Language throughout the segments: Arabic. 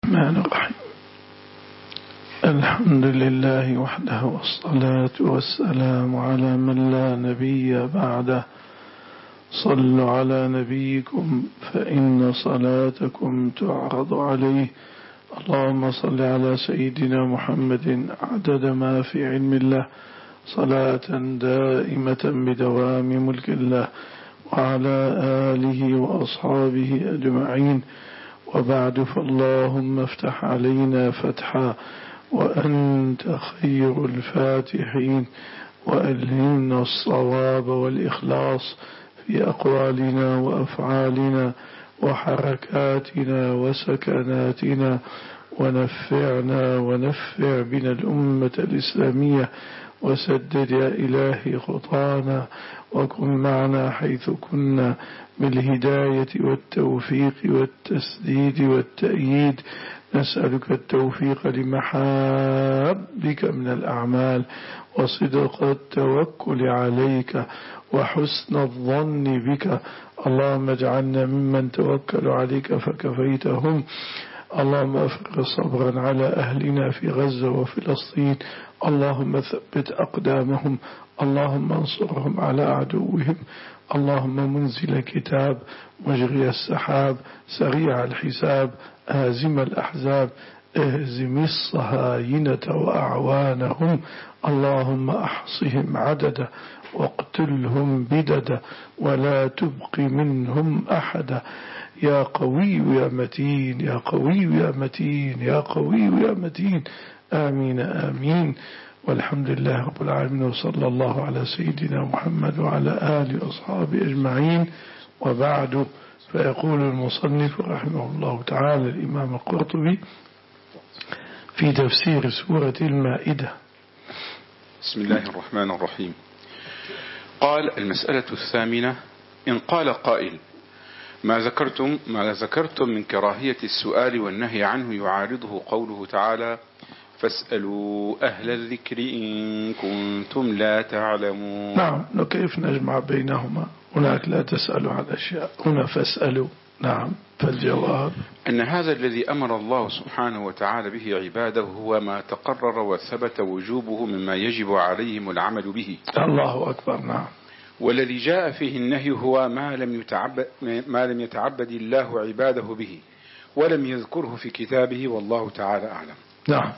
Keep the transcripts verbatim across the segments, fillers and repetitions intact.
الرحمن الرحيم. الحمد لله وحده والصلاة والسلام على من لا نبي بعده. صلوا على نبيكم فإن صلاتكم تعرض عليه. اللهم صل على سيدنا محمد عدد ما في علم الله صلاة دائمة بدوام ملك الله وعلى آله وأصحابه أجمعين. وبعد، فاللهم افتح علينا فتحا وأنت خير الفاتحين، وألهمنا الصواب والإخلاص في أقوالنا وأفعالنا وحركاتنا وسكناتنا، ونفعنا ونفع بنا الأمة الإسلامية، وسدد يا إلهي خطانا، وكن معنا حيث كنا بالهداية والتوفيق والتسديد والتأييد. نسألك التوفيق لمحابك من الأعمال، وصدق التوكل عليك، وحسن الظن بك. اللهم اجعلنا ممن توكلوا عليك فكفيتهم. اللهم أفرغ صبرا على أهلنا في غزة وفلسطين. اللهم ثبت أقدامهم. اللهم انصرهم على عدوهم. اللهم منزل كتاب، مجري السحاب، سريع الحساب، هازم الأحزاب، اهزم الصهاينة وأعوانهم. اللهم أحصهم عددا واقتلهم بددا، ولا تبق منهم أحدا. يا قوي يا متين، يا قوي يا متين، يا قوي يا متين. آمين آمين. والحمد لله رب العالمين، وصلى الله على سيدنا محمد وعلى آله وأصحابه أجمعين. وبعد، فيقول المصنف رحمه الله تعالى الإمام القرطبي في تفسير سورة المائدة: بسم الله الرحمن الرحيم. قال: المسألة الثامنة: إن قال قائل: ما ذكرتم ما ذكرتم من كراهية السؤال والنهي عنه يعارضه قوله تعالى: فاسألوا أهل الذكر إن كنتم لا تعلمون. نعم، كيف نجمع بينهما؟ هناك لا تسألوا عن أشياء، هنا فاسألوا. نعم، فالجواب أن هذا الذي أمر الله سبحانه وتعالى به عباده هو ما تقرر وثبت وجوبه مما يجب عليهم العمل به. الله أكبر. نعم. والذي جاء فيه النهي هو ما لم يتعبد, ما لم يتعبد الله عباده به ولم يذكره في كتابه، والله تعالى أعلم. نعم.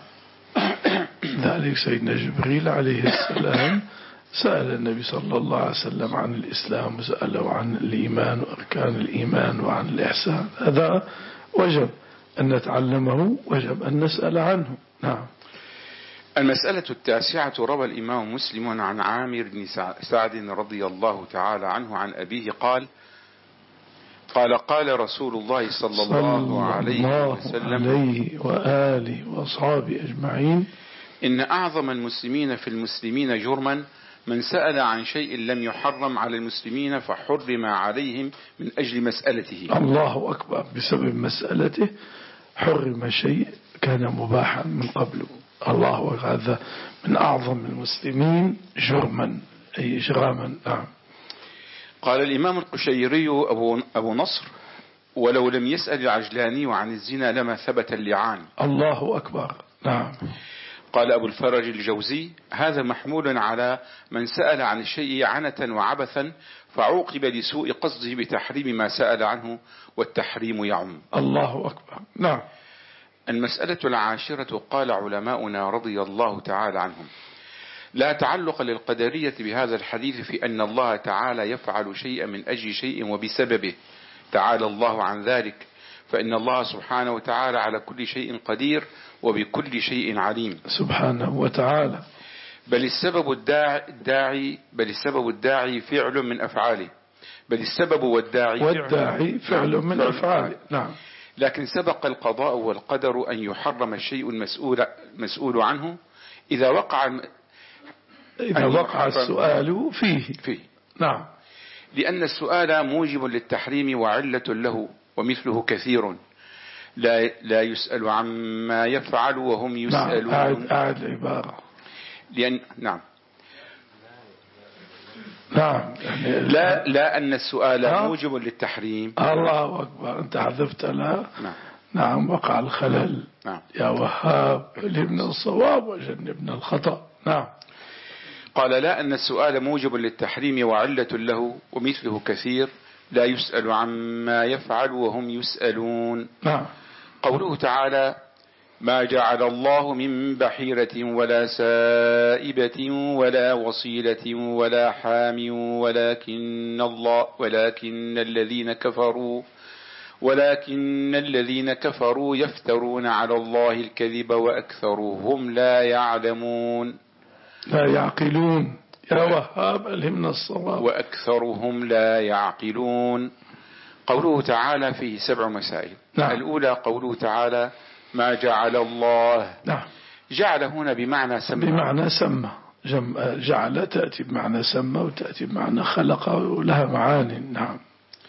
ذلك سيدنا جبريل عليه السلام سأل النبي صلى الله عليه وسلم عن الإسلام، وسأله عن الإيمان وأركان الإيمان وعن الإحسان. هذا وجب أن نتعلمه، وجب أن نسأل عنه. نعم. المسألة التاسعة: روى الإمام مسلم عن عامر بن سعد رضي الله تعالى عنه عن أبيه قال: قال قال رسول الله صلى الله عليه وسلم عليه وآله وأصحابه أجمعين: إن أعظم المسلمين في المسلمين جرما من سأل عن شيء لم يحرم على المسلمين فحرم عليهم من أجل مسألته. الله أكبر. بسبب مسألته حرم شيء كان مباحا من قبله. الله أكبر. هذا من أعظم المسلمين جرما، أي إجراما. نعم. قال الإمام القشيري أبو, أبو نصر: ولو لم يسأل العجلاني عن الزنا لما ثبت اللعان. الله أكبر. نعم. قال أبو الفرج الجوزي: هذا محمول على من سأل عن الشيء عنة وعبثا فعوقب لسوء قصده بتحريم ما سأل عنه، والتحريم يعم. الله أكبر. نعم. المسألة العاشرة: قال علماؤنا رضي الله تعالى عنهم: لا تعلق للقدرية بهذا الحديث في أن الله تعالى يفعل شيئا من أجل شيء وبسببه، تعالى الله عن ذلك، فإن الله سبحانه وتعالى على كل شيء قدير وبكل شيء عليم سبحانه وتعالى. بل السبب الداعي, الداعي بل السبب الداعي فعل من أفعاله بل السبب والداعي, والداعي فعل من أفعاله. نعم. لكن سبق القضاء والقدر أن يحرم الشيء المسؤول مسؤول عنه إذا وقع إذا وقع السؤال فيه. فيه. نعم. لأن السؤال موجب للتحريم وعلة له، ومثله كثير لا لا يسأل عما يفعل وهم يسألون. نعم. أعد, أعد العبارة. لأن نعم نعم يعني لا لا أن السؤال موجب للتحريم. الله أكبر. أنت حذفت لا. نعم. نعم وقع الخلل. نعم. يا وهاب علمنا الصواب وجنبنا الخطأ. نعم. قال لا، أن السؤال موجب للتحريم وعلة له، ومثله كثير لا يسأل عما يفعل وهم يسألون. نعم. قوله تعالى: ما جعل الله من بحيرة ولا سائبة ولا وصيلة ولا حام ولكن الله ولكن الذين كفروا ولكن الذين كفروا يفترون على الله الكذب وأكثرهم لا يعلمون. لا يعقلون. يا وهاب ألهمنا الصواب. وأكثرهم لا يعقلون. قوله تعالى فيه سبع مسائل. نعم. الأولى قوله تعالى: ما جعل الله. نعم. جعل هنا بمعنى سمى. بمعنى سمى. جعل تأتي بمعنى سمى وتأتي بمعنى خلق ولها معاني. نعم.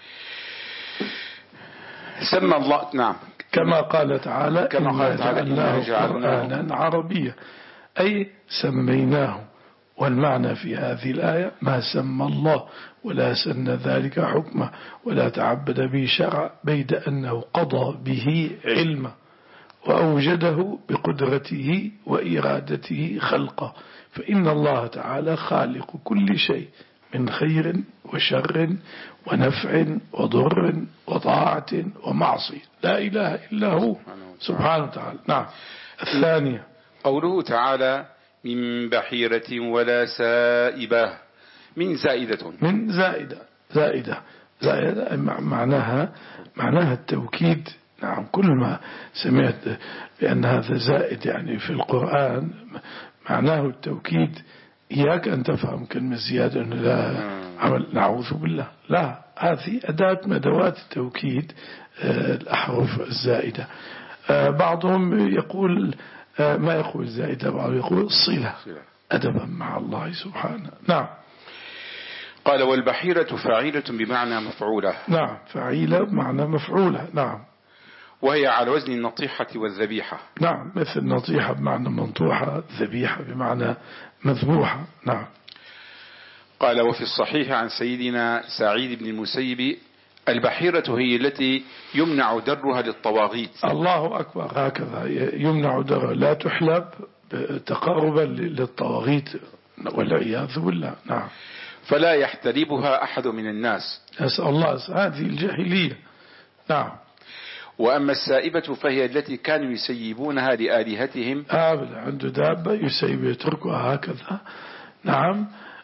سمى الله. نعم. كما قال تعالى: كما قال تعالى: إنا جعلناه قرآنا عربيا، أي سميناه. والمعنى في هذه الآية: ما سمى الله ولا سن ذلك حكمه ولا تعبد به شرع، بيد أنه قضى به علمه وأوجده بقدرته وإرادته خلقه، فإن الله تعالى خالق كل شيء من خير وشر ونفع وضر وطاعة ومعصية، لا إله إلا هو سبحانه وتعالى. نعم. الثانية قوله تعالى: من بحيرة ولا سائبة. من زائدة. من زائدة. زائدة زائدة معناها معناها التوكيد. نعم. كل ما سمعت بأن هذا زائد يعني في القرآن معناه التوكيد. إياك أن تفهم كلمة زيادة أنه لا عمل، نعوذ بالله، لا، هذه أداة من أدوات التوكيد، الأحرف الزائدة. بعضهم يقول ما يقول زائدة، بعضهم يقول صلة أدبا مع الله سبحانه. نعم. قال: والبحيرة فعيلة بمعنى مفعولة. نعم. فعيلة بمعنى مفعولة. نعم. وهي على وزن النطيحة والذبيحة. نعم. مثل نطيحة بمعنى منطوحة، ذبيحة بمعنى مذبوحة. نعم. قال: وفي الصحيح عن سيدنا سعيد بن المسيب: البحيرة هي التي يمنع درها للطواغيت. الله أكبر. هكذا يمنع درها، لا تحلب تقربا للطواغيت والعياذ بالله. نعم. فلا يحتلبها أحد من الناس. أسأل الله، هذه الجاهلية. نعم. وأما السائبة فهي التي كانوا يسيبونها لآلهتهم. آبدا عنده دابة يسيب يتركها هكذا. نعم.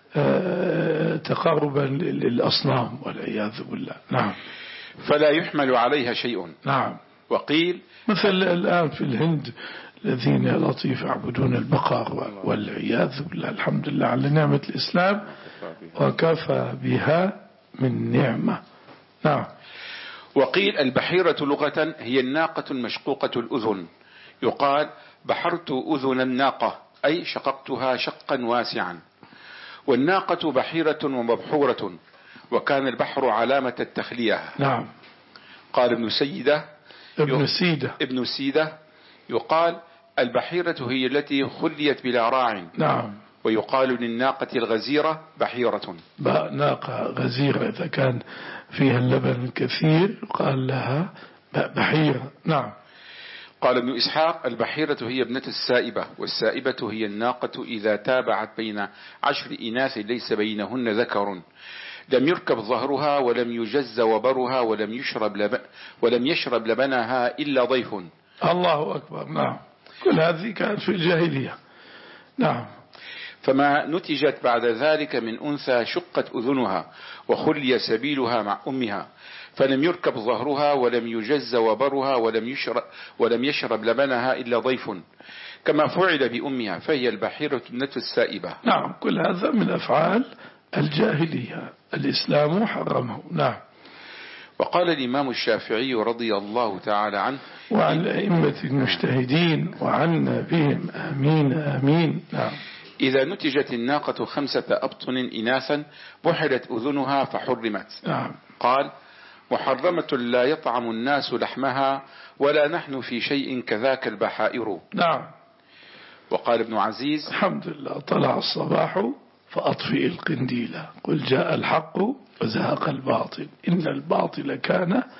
آه تقربا للأصنام والعياذ بالله. نعم. فلا يحمل عليها شيء. نعم. وقيل مثل الآن في الهند الذين يا لطيف يعبدون البقر والعياذ بالله. الحمد لله على نعمة الإسلام، وكفى بها من نعمة. نعم. وقيل البحيرة لغة هي الناقة المشقوقة الأذن، يقال: بحرت أذن الناقة، أي شققتها شقا واسعا. والناقة بحيرة ومبحورة، وكان البحر علامة التخلية. نعم. قال ابن سيدة ابن سيدة ابن سيدة يقال: البحيرة هي التي خليت بلا راع. نعم. ويقال للناقة الغزيرة بحيرة. ناقة غزيرة إذا كان فيها اللبن كثير يقال لها بحيرة. نعم. قال ابن إسحاق: البحيرة هي ابنة السائبة، والسائبة هي الناقة إذا تابعت بين عشر إناث ليس بينهن ذكر، لم يركب ظهرها ولم يجز وبرها ولم يشرب لب... ولم يشرب لبنها إلا ضيف. الله أكبر. نعم. كل هذه كانت في الجاهلية. نعم. فما نتجت بعد ذلك من أنثى شقت أذنها وخلي سبيلها مع أمها، فلم يركب ظهرها ولم يجز وبرها ولم يشرب, ولم يشرب لبنها إلا ضيف، كما فعل بأمها، فهي البحيرة ابنة السائبة. نعم. كل هذا من أفعال الجاهلية، الإسلام حرمه. نعم. وقال الإمام الشافعي رضي الله تعالى عنه: وعن الأئمة المجتهدين وعنا بهم آمين آمين. نعم. إذا نتجت الناقة خمسة أبطن إناثا بحرت أذنها فحرمت. نعم. قال: محرمة لا يطعم الناس لحمها ولا نحن في شيء كذاك البحائر. نعم. وقال ابن عزيز: الحمد لله، طلع الصباح فأطفئ القنديل، قل جاء الحق وزهق الباطل إن الباطل كان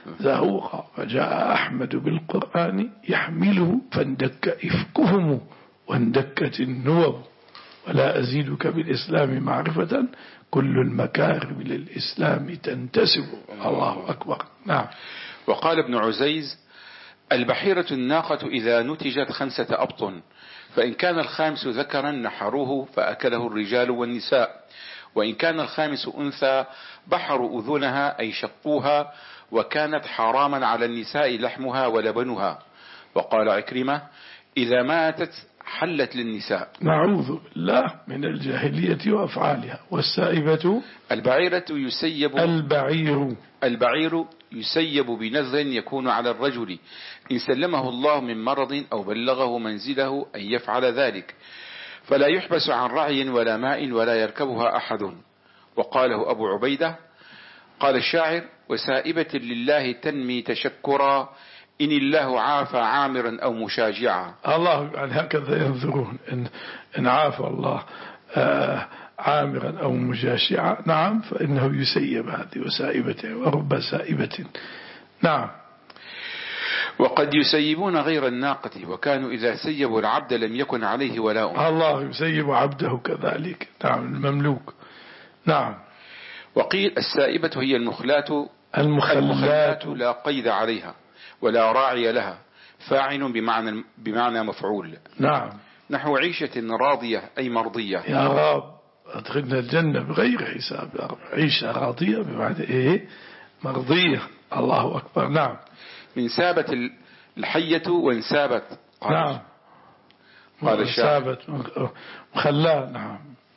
زهوقا، فجاء أحمد بالقرآن يحمله فاندك إفكهم واندكت النوب، ولا أزيدك بالإسلام معرفة كل المكارم للإسلام تنتسب. الله أكبر. نعم. وقال ابن عزيز: البحيرة الناقة إذا نتجت خمسة أبطن، فإن كان الخامس ذكرا نحروه فأكله الرجال والنساء، وإن كان الخامس أنثى بحروا أذنها أي شقوها، وكانت حراما على النساء لحمها ولبنها. وقال عكرمة: إذا ماتت حلت للنساء. نعوذ بالله من الجاهلية وأفعالها. والسائبة البعيرة يسيب البعير البعير يسيب بنذر يكون على الرجل إن سلمه الله من مرض أو بلغه منزله أن يفعل ذلك، فلا يحبس عن رعي ولا ماء ولا يركبها أحد. وقاله أبو عبيدة. قال الشاعر: وسائبة لله تنمي تشكرا إن الله عافى عامرا أو مشاجعا. الله يعني هكذا ينظرون إن, إن عافى الله آه عامرا أو مجاشعا، نعم، فإنه يسيب هذه وسائبة ورب سائبة. نعم. وقد يسيبون غير الناقة، وكانوا إذا سيبوا العبد لم يكن عليه ولاء. الله يسيب عبده كذلك. نعم، المملوك. نعم. وقيل السائبة هي المخلات المخلات لا قيد عليها ولا راعي لها، فاعل بمعنى, بمعنى مفعول. نعم. نحو عيشة راضية أي مرضية. يا رب أدخلنا الجنة بغير حساب يا رب. عيشة راضية بمعنى إيه؟ مرضية. الله أكبر. نعم. من سابت الحية وانسابت. نعم. قال الشاعر: مخلاة. نعم.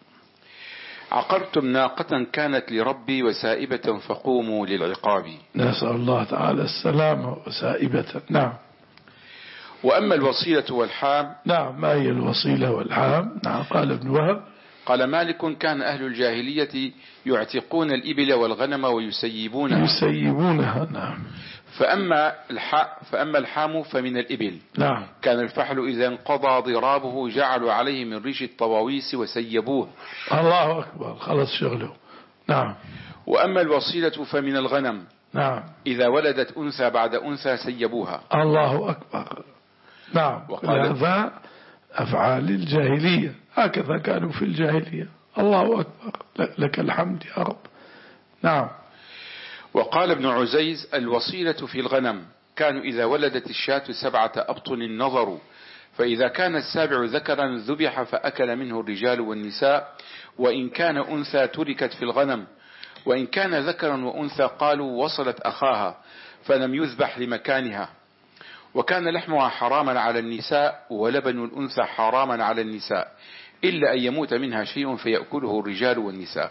عقرتم ناقة كانت لربي وسائبة فقوموا للعقاب. نسأل الله تعالى السلامة. وسائبة. نعم. وأما الوصيلة والحام. نعم. ما هي الوصيلة والحام؟ نعم. قال ابن وهب. قال مالك: كان أهل الجاهلية يعتقون الإبل والغنم ويسيبونها يسيبونها. نعم. فأما, الح... فأما الحام فمن الإبل. نعم. كان الفحل إذا انقضى ضرابه جعلوا عليه من ريش الطواويس وسيبوه. الله أكبر. خلص شغله. نعم. وأما الوصيلة فمن الغنم. نعم. إذا ولدت أنثى بعد أنثى سيبوها. الله أكبر. نعم. وقال: هذا أفعال الجاهلية، هكذا كانوا في الجاهلية. الله أكبر. لك الحمد يا رب. نعم. وقال ابن عزيز: الوصيلة في الغنم كانوا إذا ولدت الشاة سبعة أبطن نظروا، فإذا كان السابع ذكرا ذبح فأكل منه الرجال والنساء، وإن كان أنثى تركت في الغنم، وإن كان ذكرا وأنثى قالوا وصلت أخاها فلم يذبح لمكانها. وكان لحمها حراما على النساء ولبن الأنثى حراما على النساء إلا أن يموت منها شيء فيأكله الرجال والنساء.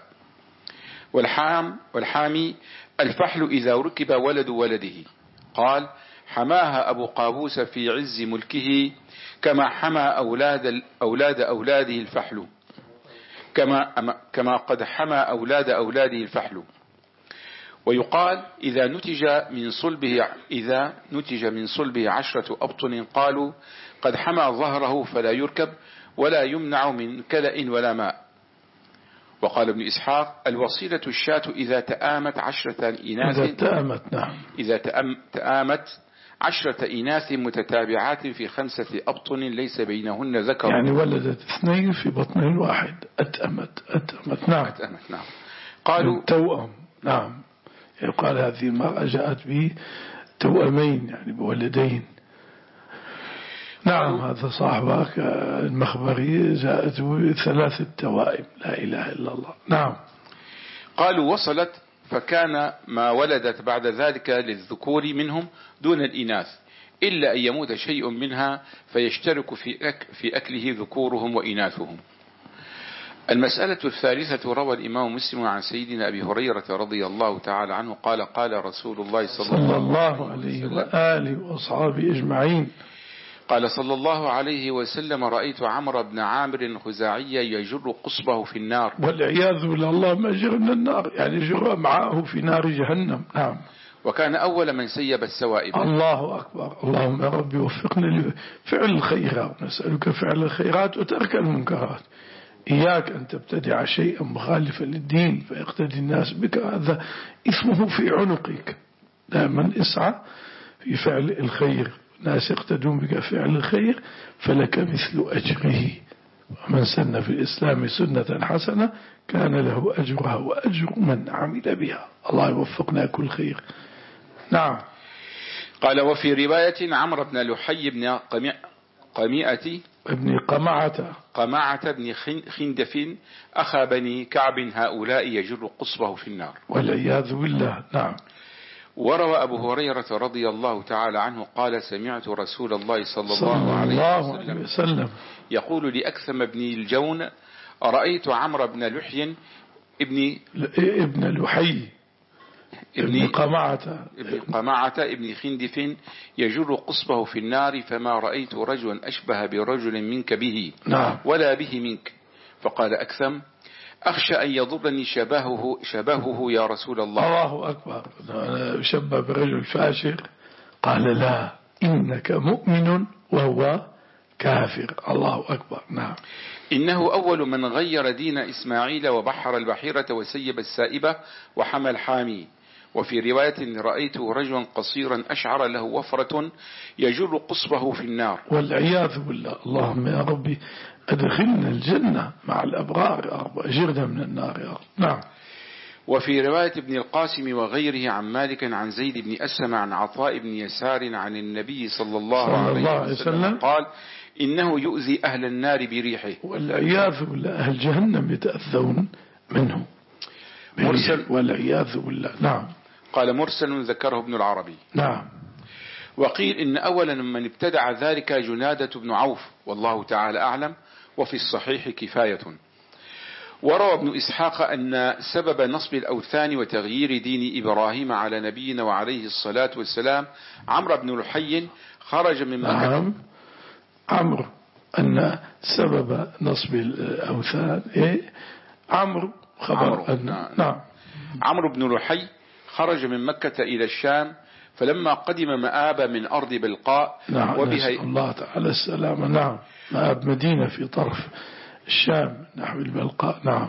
والحام والحامي الفحل إذا ركب ولد ولده. قال: حماها أبو قابوس في عز ملكه كما حمى أولاد, أولاد أولاده الفحل كما, كما قد حمى أولاد أولاده الفحل. ويقال: إذا نتج من صلبه إذا نتج من صلبه عشرة أبطن قالوا قد حمى ظهره فلا يركب ولا يمنع من كلأ ولا ماء. وقال ابن إسحاق: الوصيلة الشاة إذا تآمت عشرة إناث إذا تآمت. نعم. إذا تآمت عشرة إناث متتابعات في خمسة أبطن ليس بينهن ذكر، يعني ولدت اثنين في بطن واحد. أتأمت. أتأمت. نعم. أتأمت. نعم. قالوا توأم. نعم. يقال هذه المرأة جاءت به توأمين يعني بولدين. نعم. هذا صاحبك المخبري جاءت ثلاثة توائم. لا إله إلا الله. نعم. قالوا وصلت فكان ما ولدت بعد ذلك للذكور منهم دون الإناث إلا أن يموت شيء منها فيشترك في, أك في أكله ذكورهم وإناثهم. المسألة الثالثة. روى الإمام مسلم عن سيدنا أبي هريرة رضي الله تعالى عنه قال: قال رسول الله صلى, صلى الله عليه وآله وأصحابه أجمعين. قال صلى الله عليه وسلم: رأيت عمرو بن عامر الخزاعي يجر قصبه في النار. والعياذ بالله. ما جرنا النار يعني جر معه في نار جهنم. نعم. وكان أول من سيب السوائب. الله أكبر. اللهم يا رب وفقنا لفعل الخيرات، نسألك فعل الخيرات وترك المنكرات. إياك أن تبتدع شيئا مخالفا للدين فيقتدي الناس بك، هذا اسمه في عنقك. دائما اسعى في فعل الخير، ناس يقتدون بك فعل الخير فلك مثل أجره، ومن سن في الإسلام سنة حسنة كان له أجرها وأجر من عمل بها. الله يوفقنا كل خير. نعم. قال وفي رواية عمرو بن لحي بن قميئة ابن قمعة قمعة بن خندف أخا بني كعب هؤلاء يجر قصبه في النار والعياذ بالله. نعم. وروى أبو هريرة رضي الله تعالى عنه قال سمعت رسول الله صلى الله, الله عليه وسلم, وسلم يقول لأكثم بن الجون رأيت عمرو بن لحي ابن ابن لحي ابن قمعة ابن قمعة ابن خندف يجر قصبه في النار فما رأيت رجلا أشبه برجل منك به نعم. ولا به منك. فقال أكثم أخشى أن يضرني شبهه, شبهه يا رسول الله. الله أكبر. أنا أشبه برجل فاشر. قال لا إنك مؤمن وهو كافر. الله أكبر. نعم. إنه أول من غير دين إسماعيل وبحر البحيرة وسيب السائبة وحمى الحامي. وفي رواية رأيت رجلا قصيرا أشعر له وفرة يجر قصبه في النار والعياذ بالله. اللهم يا ربي أدخلنا الجنة مع الأبرار يا رب، أجرنا من النار يا رب. نعم. وفي رواية ابن القاسم وغيره عن مالك عن زيد بن أسلم عن عطاء بن يسار عن النبي صلى الله, صلى الله عليه وسلم, وسلم قال إنه يؤذي أهل النار بريحه. والعياذ بالله. أهل جهنم يتأذون منه مرسل والعياذ بالله. نعم. قال مرسل ذكره ابن العربي. نعم. وقيل إن أولا من ابتدع ذلك جنادة بن عوف والله تعالى أعلم، وفي الصحيح كفاية. وروى ابن إسحاق أن سبب نصب الأوثان وتغيير دين إبراهيم على نبينا وعليه الصلاة والسلام عمرو بن لحي خرج من مكة. نعم. عمرو أن سبب نصب الأوثان إيه؟ عمرو خبر عمرو. أن نعم. عمرو بن لحي خرج من مكة إلى الشام، فلما قدم مآب من أرض بلقاء نعم وبها الله تعالى السلامة. نعم. مآب مدينة في طرف الشام نحو البلقاء. نعم.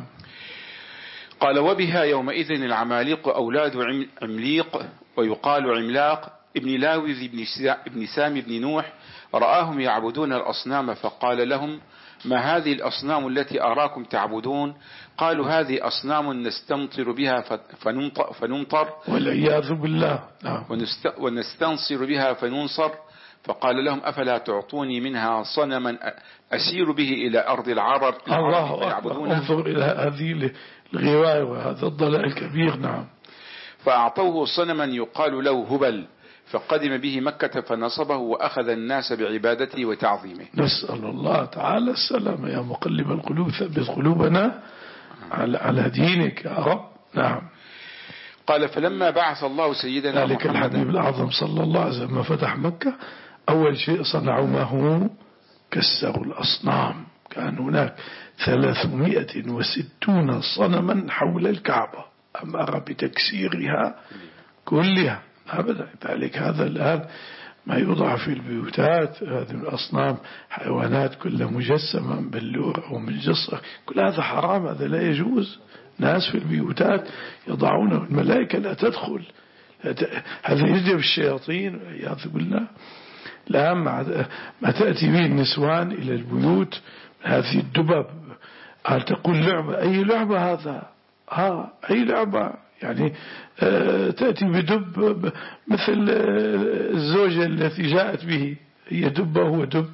قال وبها يومئذ العماليق أولاد عمليق ويقال عملاق ابن لاوذ ابن سام بن نوح رآهم يعبدون الأصنام فقال لهم ما هذه الأصنام التي أراكم تعبدون؟ قالوا هذه أصنام نستمطر بها فنمطر والعياذ بالله. ونستنصر بها فننصر. فقال لهم أفلا تعطوني منها صنما أسير به إلى أرض العرب الله أكبر. انظر إلى هذه الغواية وهذا الضلال الكبير. نعم. فأعطوه صنما يقال له هبل فقدم به مكة فنصبه وأخذ الناس بعبادته وتعظيمه. نسأل الله تعالى السلام. يا مقلب القلوب ثبت قلوبنا على على دينك يا رب. نعم. قال فلما بعث الله سيدنا ذلك الحبيب الأعظم صلى الله عليه وسلم فتح مكة أول شيء صنعوا ما هو كسروا الأصنام. كان هناك ثلاثمائة وستون صنما حول الكعبة أمر بتكسيرها كلها أبدا. ذلك هذا الآن ما يوضع في البيوتات هذه الأصنام حيوانات كلها مجسمة من بلور أو من جصة، كل هذا حرام، هذا لا يجوز. ناس في البيوتات يضعونه، الملائكة لا تدخل، هذا يجذب الشياطين والعياذ بالله. الآن ما تأتي به النسوان إلى البيوت هذه الدبب، هل تقول لعبة؟ أي لعبة هذا؟ ها أي لعبة؟ يعني آه تأتي بدب مثل آه الزوجة التي جاءت به، هي دبة وهو دب،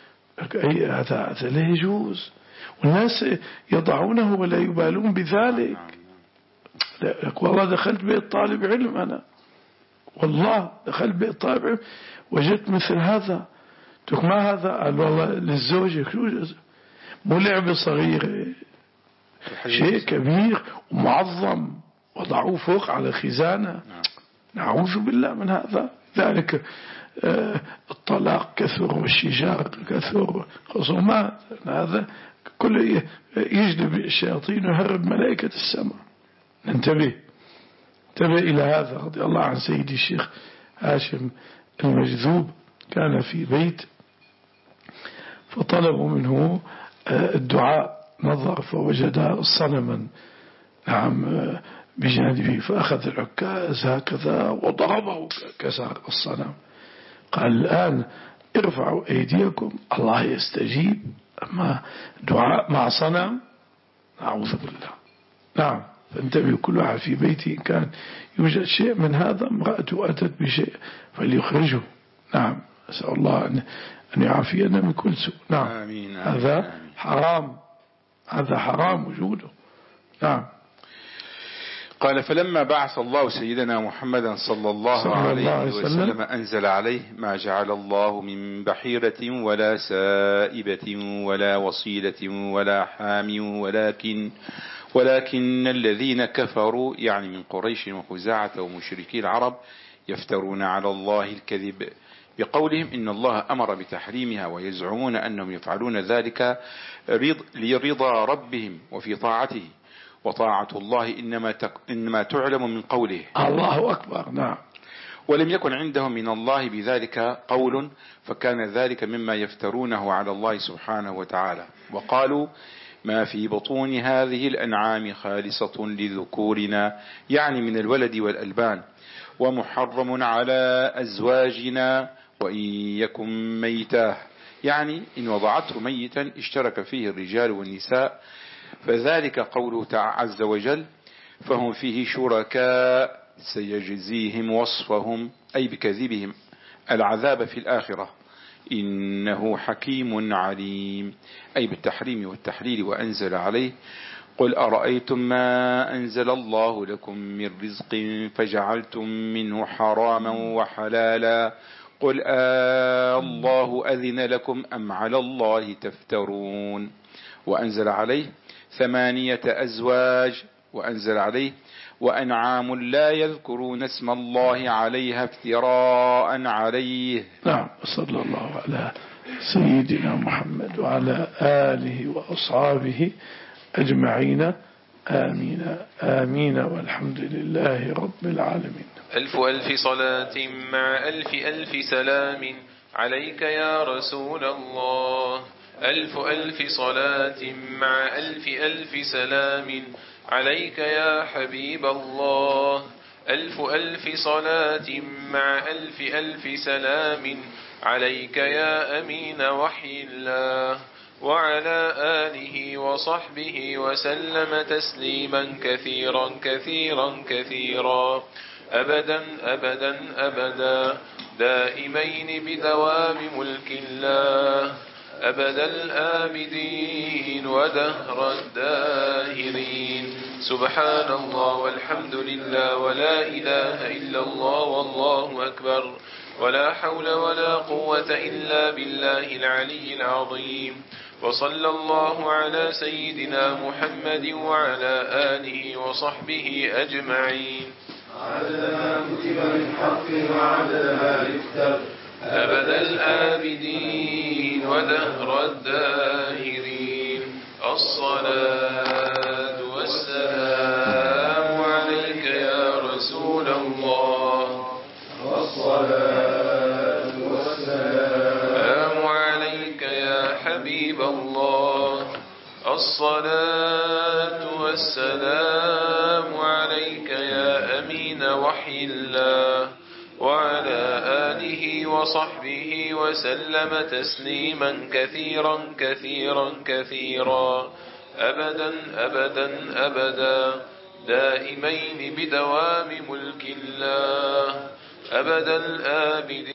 هذا هذا لا يجوز. والناس يضعونه ولا يبالون بذلك. والله دخلت بيت طالب علم، أنا والله دخلت بيت طالب علم وجدت مثل هذا. تقول ما هذا؟ قال والله للزوجة، مو لعبة صغيرة، شيء كبير ومعظم، وضعوه فوق على خزانة. نعوذ بالله من هذا. ذلك آه الطلاق كثر والشجار كثر، خصومات، هذا كله يجلب الشياطين ويهرب ملائكة السماء. ننتبه انتبه إلى هذا. رضي الله عن سيدي الشيخ هاشم المجذوب، كان في بيت فطلبوا منه الدعاء، نظر فوجد صنما نعم بجانبه، فأخذ العكاز هكذا وضربه كسر الصنم. قال الآن ارفعوا أيديكم الله يستجيب، أما دعاء مع صنم نعوذ بالله. نعم، فانتبهوا كل واحد في بيته إن كان يوجد شيء من هذا، امرأته أتت بشيء فليخرجه. نعم، أسأل الله أن أن يعافينا من كل سوء. نعم. آمين. هذا آمين. حرام، هذا حرام وجوده. نعم. قال فلما بعث الله سيدنا محمدا صلى الله, صلى الله عليه وسلم, وسلم أنزل عليه ما جعل الله من بحيرة ولا سائبة ولا وصيلة ولا حام ولكن ولكن الذين كفروا يعني من قريش وخزاعة ومشركي العرب يفترون على الله الكذب بقولهم إن الله أمر بتحريمها، ويزعمون أنهم يفعلون ذلك لرضا ربهم وفي طاعته، وطاعة الله إنما, تك... إنما تعلم من قوله الله أكبر. نعم. ولم يكن عندهم من الله بذلك قول، فكان ذلك مما يفترونه على الله سبحانه وتعالى. وقالوا ما في بطون هذه الأنعام خالصة لذكورنا يعني من الولد والألبان، ومحرم على أزواجنا وإن يكن ميتا يعني إن وضعته ميتا اشترك فيه الرجال والنساء، فذلك قوله تعالى عز وجل فهم فيه شركاء سيجزيهم وصفهم أي بكذبهم العذاب في الآخرة إنه حكيم عليم أي بالتحريم والتحليل. وأنزل عليه قل أرأيتم ما أنزل الله لكم من رزق فجعلتم منه حراما وحلالا قل آه الله أذن لكم أم على الله تفترون. وأنزل عليه ثمانية أزواج. وأنزل عليه وأنعام لا يذكرون اسم الله عليها افتراء عليه. نعم. صلى الله على سيدنا محمد وعلى آله وأصحابه أجمعين. آمين آمين والحمد لله رب العالمين. ألف ألف صلاة مع ألف ألف سلام عليك يا رسول الله. ألف ألف صلاة مع ألف ألف سلام عليك يا حبيب الله. ألف ألف صلاة مع ألف ألف سلام عليك يا أمين وحي الله، وعلى آله وصحبه وسلم تسليما كثيرا كثيرا كثيرا أبدا أبدا أبدا دائمين بدوام ملك الله أبد الآبدين ودهر الداهرين. سبحان الله والحمد لله ولا إله إلا الله والله أكبر ولا حول ولا قوة إلا بالله العلي العظيم. وصلى الله على سيدنا محمد وعلى آله وصحبه أجمعين. عدد ما كتب من حق وعدد ما يكتب أبد الآبدين ودهر الداهرين. الصلاة والسلام عليك يا رسول الله. والصلاة والسلام عليك يا حبيب الله. الصلاة والسلام عليك يا أمين وحي الله، وعلى آله وصحبه وسلم تسليما كثيرا كثيرا كثيرا أبدا أبدا أبدا دائمين بدوام ملك الله أبدا الآبدين.